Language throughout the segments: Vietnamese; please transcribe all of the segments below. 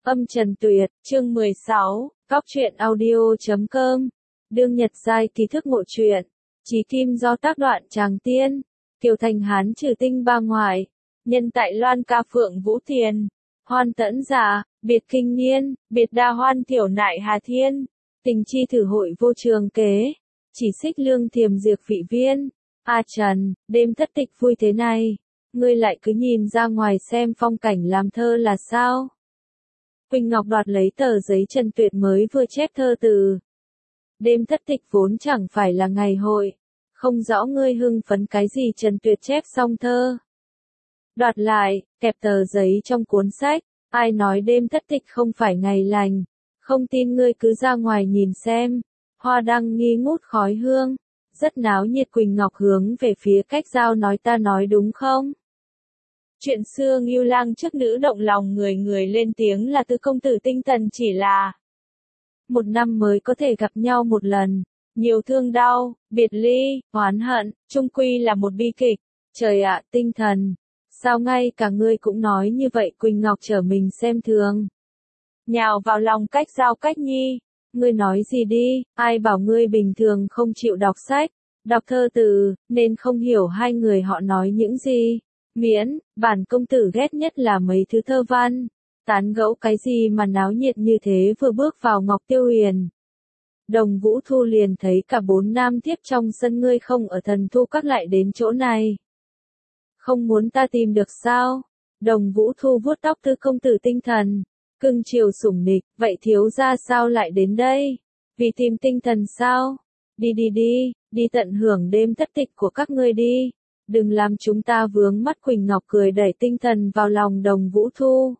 Âm Trần Tuyệt, chương 16, Góc truyện audio.com. Đương Nhật giai ký thức ngộ truyện. Chí kim do tác đoạn Tràng Tiên. Kiều Thành Hán trừ tinh ba ngoại. Nhân tại Loan ca phượng vũ tiền. Hoan tẫn giả, biệt kinh niên, biệt đa hoan tiểu nại hà thiên. Tình chi thử hội vô trường kế. Chỉ xích lương thiềm diệt vị viên. A Trần, đêm thất tịch vui thế này. Ngươi lại cứ nhìn ra ngoài xem phong cảnh làm thơ là sao? Quỳnh Ngọc đoạt lấy tờ giấy Trần Tuyệt mới vừa chép thơ từ. Đêm thất tịch vốn chẳng phải là ngày hội. Không rõ ngươi hưng phấn cái gì Trần Tuyệt chép xong thơ. Đoạt lại, kẹp tờ giấy trong cuốn sách. Ai nói đêm thất tịch không phải ngày lành. Không tin ngươi cứ ra ngoài nhìn xem. Hoa đăng nghi ngút khói hương. Rất náo nhiệt. Quỳnh Ngọc hướng về phía cách giao nói ta nói đúng không? Chuyện xưa Ngưu Lang trước nữ động lòng người người lên tiếng là Tứ công tử tinh thần chỉ là một năm mới có thể gặp nhau một lần, nhiều thương đau, biệt ly, oán hận, chung quy là một bi kịch. Trời ạ, tinh thần, sao ngay cả ngươi cũng nói như vậy? Quỳnh Ngọc trở mình xem thường, nhào vào lòng cách giao cách nhi. Ngươi nói gì đi, ai bảo ngươi bình thường không chịu đọc sách, đọc thơ từ, nên không hiểu hai người họ nói những gì. Miễn, bản công tử ghét nhất là mấy thứ thơ văn. Tán gẫu cái gì mà náo nhiệt như thế? Vừa bước vào Ngọc Tiêu Huyền, Đồng Vũ Thu liền thấy cả bốn nam thiếp trong sân. Ngươi không ở Thần Thu Các lại đến chỗ này. Không muốn ta tìm được sao? Đồng Vũ Thu vuốt tóc Tứ công tử tinh thần, cưng chiều sủng nịch. Vậy thiếu gia sao lại đến đây? Vì tìm tinh thần sao? Đi đi đi, đi tận hưởng đêm thất tịch của các ngươi đi. Đừng làm chúng ta vướng mắt. Quỳnh Ngọc cười đẩy tinh thần vào lòng Đồng Vũ Thu.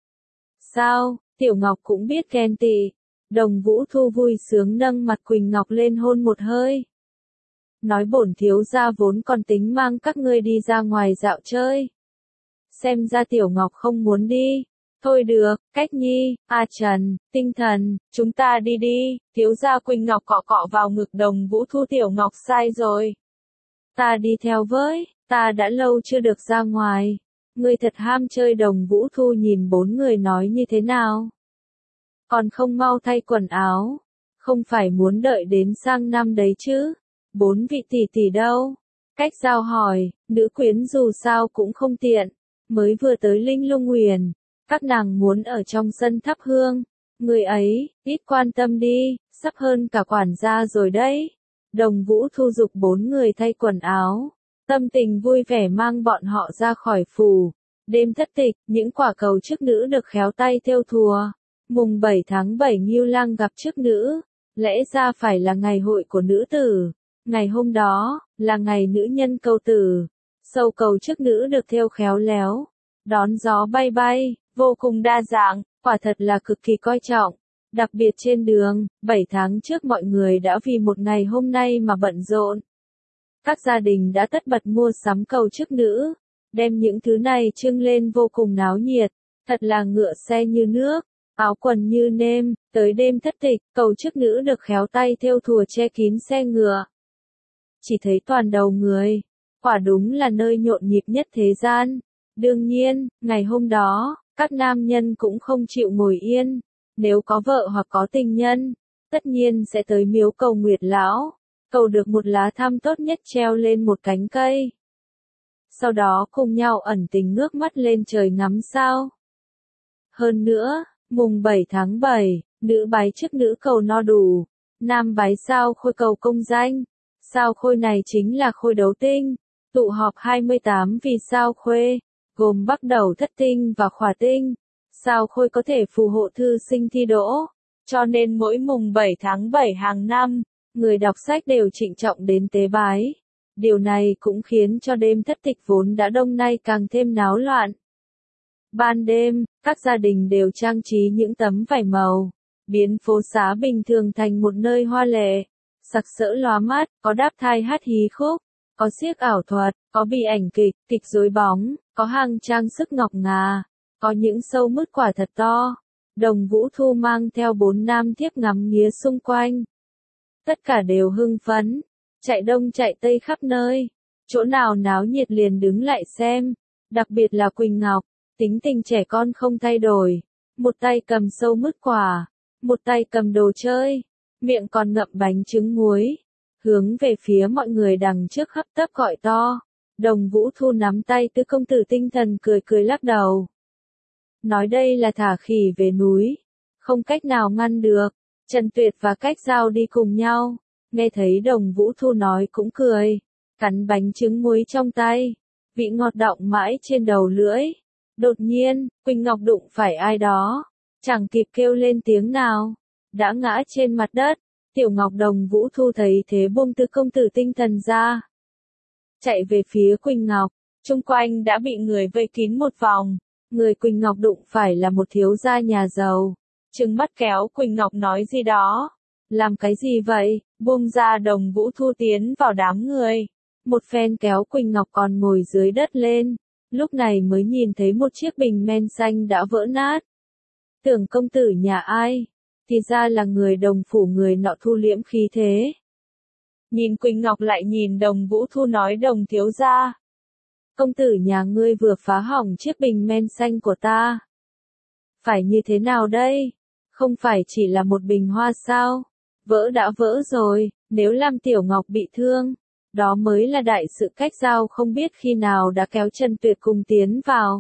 Sao, Tiểu Ngọc cũng biết ghen tị. Đồng Vũ Thu vui sướng nâng mặt Quỳnh Ngọc lên hôn một hơi. Nói bổn thiếu gia vốn còn tính mang các ngươi đi ra ngoài dạo chơi. Xem ra Tiểu Ngọc không muốn đi. Thôi được, Cách Nhi, A Trần, tinh thần, chúng ta đi đi. Thiếu gia. Quỳnh Ngọc cọ cọ vào ngực Đồng Vũ Thu. Tiểu Ngọc sai rồi. Ta đi theo với, ta đã lâu chưa được ra ngoài. Ngươi thật ham chơi. Đồng Vũ Thu nhìn bốn người nói như thế nào? Còn không mau thay quần áo. Không phải muốn đợi đến sang năm đấy chứ? Bốn vị tỷ tỷ đâu? Cách giao hỏi, nữ quyến dù sao cũng không tiện. Mới vừa tới Linh Lung Huyền, các nàng muốn ở trong sân thắp hương. Người ấy, ít quan tâm đi, sắp hơn cả quản gia rồi đấy. Đồng Vũ Thu giục bốn người thay quần áo, tâm tình vui vẻ mang bọn họ ra khỏi phủ. Đêm thất tịch, những quả cầu chức nữ được khéo tay thêu thùa. Mùng 7 tháng 7 Ngưu Lang gặp chức nữ, lẽ ra phải là ngày hội của nữ tử. Ngày hôm đó, là ngày nữ nhân câu tử. Sâu cầu chức nữ được thêu khéo léo, đón gió bay bay, vô cùng đa dạng, quả thật là cực kỳ coi trọng. Đặc biệt trên đường, 7 tháng trước mọi người đã vì một ngày hôm nay mà bận rộn. Các gia đình đã tất bật mua sắm cầu chức nữ, đem những thứ này trưng lên vô cùng náo nhiệt, thật là ngựa xe như nước, áo quần như nêm. Tới đêm thất tịch, cầu chức nữ được khéo tay thêu thùa che kín xe ngựa. Chỉ thấy toàn đầu người, quả đúng là nơi nhộn nhịp nhất thế gian. Đương nhiên, ngày hôm đó, các nam nhân cũng không chịu ngồi yên. Nếu có vợ hoặc có tình nhân, tất nhiên sẽ tới miếu cầu Nguyệt Lão, cầu được một lá thăm tốt nhất treo lên một cánh cây. Sau đó cùng nhau ẩn tình ngước mắt lên trời ngắm sao. Hơn nữa, mùng 7 tháng 7, nữ bái chức nữ cầu no đủ, nam bái sao khôi cầu công danh. Sao khôi này chính là khôi đấu tinh, tụ họp 28 vì sao khuê, gồm Bắc Đầu Thất Tinh và Khỏa Tinh. Sao khôi có thể phù hộ thư sinh thi đỗ, cho nên mỗi mùng 7 tháng 7 hàng năm, người đọc sách đều trịnh trọng đến tế bái. Điều này cũng khiến cho đêm thất tịch vốn đã đông nay càng thêm náo loạn. Ban đêm, các gia đình đều trang trí những tấm vải màu, biến phố xá bình thường thành một nơi hoa lệ, sặc sỡ lóa mắt, có đáp thai hát hí khúc, có xiếc ảo thuật, có bi ảnh kịch, kịch rối bóng, có hàng trang sức ngọc ngà. Có những sâu mứt quả thật to. Đồng Vũ Thu mang theo bốn nam thiếp ngắm nghía xung quanh. Tất cả đều hưng phấn, chạy đông chạy tây khắp nơi. Chỗ nào náo nhiệt liền đứng lại xem. Đặc biệt là Quỳnh Ngọc, tính tình trẻ con không thay đổi. một tay cầm sâu mứt quả, một tay cầm đồ chơi, miệng còn ngậm bánh trứng muối, hướng về phía mọi người đằng trước hấp tấp gọi to. Đồng Vũ Thu nắm tay Tứ công tử Tinh Thần cười cười lắc đầu. Nói đây là thả khỉ về núi, không cách nào ngăn được. Trần Tuyệt và Cách Dao đi cùng nhau, nghe thấy Đồng Vũ Thu nói cũng cười, cắn bánh trứng muối trong tay, vị ngọt đọng mãi trên đầu lưỡi. Đột nhiên, Quỳnh Ngọc đụng phải ai đó, chẳng kịp kêu lên tiếng nào, đã ngã trên mặt đất. Tiểu Ngọc Đồng Vũ Thu thấy thế buông Tứ công tử Tinh Thần ra, chạy về phía Quỳnh Ngọc, chung quanh đã bị người vây kín một vòng. Người Quỳnh Ngọc đụng phải là một thiếu gia nhà giàu, trừng mắt kéo Quỳnh Ngọc nói gì đó. Làm cái gì vậy? Buông ra. Đồng Vũ Thu tiến vào đám người, một phen kéo Quỳnh Ngọc còn ngồi dưới đất lên, lúc này mới nhìn thấy một chiếc bình men xanh đã vỡ nát. Tưởng công tử nhà ai? Thì ra là người Đồng phủ, người nọ thu liễm khí thế. Nhìn Quỳnh Ngọc lại nhìn Đồng Vũ Thu nói: Đồng thiếu gia, công tử nhà ngươi vừa phá hỏng chiếc bình men xanh của ta. Phải như thế nào đây? Không phải chỉ là một bình hoa sao? Vỡ đã vỡ rồi, nếu làm Tiểu Ngọc bị thương, đó mới là đại sự. Cách Dao không biết khi nào đã kéo Trần Tuyệt cùng tiến vào,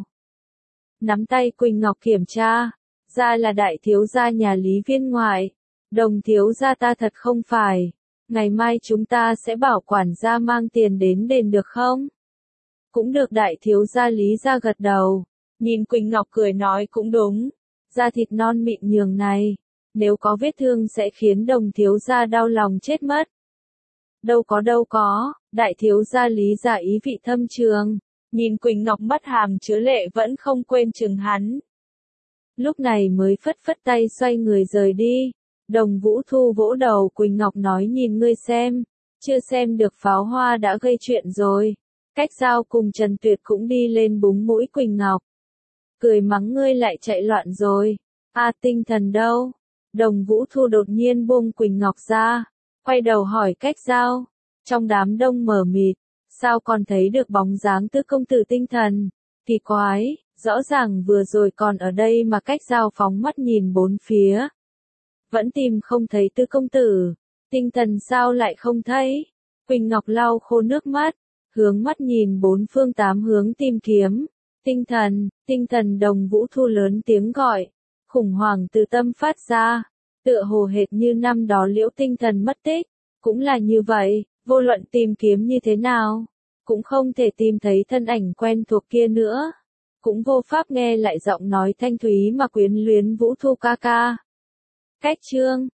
nắm tay Quỳnh Ngọc kiểm tra, ra là đại thiếu gia nhà Lý Viên ngoại. Đồng thiếu gia ta thật không phải, ngày mai chúng ta sẽ bảo quản gia mang tiền đến đền được không? Cũng được. Đại thiếu gia Lý gia gật đầu, nhìn Quỳnh Ngọc cười nói cũng đúng, da thịt non mịn nhường này, nếu có vết thương sẽ khiến Đồng thiếu gia đau lòng chết mất. Đâu có, đại thiếu gia Lý gia ý vị thâm trường, nhìn Quỳnh Ngọc mắt hàm chứa lệ vẫn không quên chừng hắn. Lúc này mới phất phất tay xoay người rời đi. Đồng Vũ Thu vỗ đầu Quỳnh Ngọc nói: nhìn ngươi xem, chưa xem được pháo hoa đã gây chuyện rồi. Cách Dao cùng Trần Tuyệt cũng đi lên búng mũi Quỳnh Ngọc, cười mắng: ngươi lại chạy loạn rồi. Tinh Thần đâu? Đồng Vũ Thu đột nhiên buông Quỳnh Ngọc ra, quay đầu hỏi Cách Dao. Trong đám đông mờ mịt, sao còn thấy được bóng dáng Tứ công tử Tinh Thần? Kỳ quái, rõ ràng vừa rồi còn ở đây mà. Cách Dao phóng mắt nhìn bốn phía, vẫn tìm không thấy Tứ công tử Tinh Thần, sao lại không thấy? Quỳnh Ngọc lau khô nước mắt, hướng mắt nhìn bốn phương tám hướng tìm kiếm. Tinh Thần. Đồng Vũ Thu lớn tiếng gọi, khủng hoảng từ tâm phát ra, tựa hồ hệt như năm đó Liễu Tinh Thần mất tích, cũng là như vậy, vô luận tìm kiếm như thế nào, cũng không thể tìm thấy thân ảnh quen thuộc kia nữa, cũng vô pháp nghe lại giọng nói thanh thúy mà quyến luyến Vũ Thu ca ca. Cách chương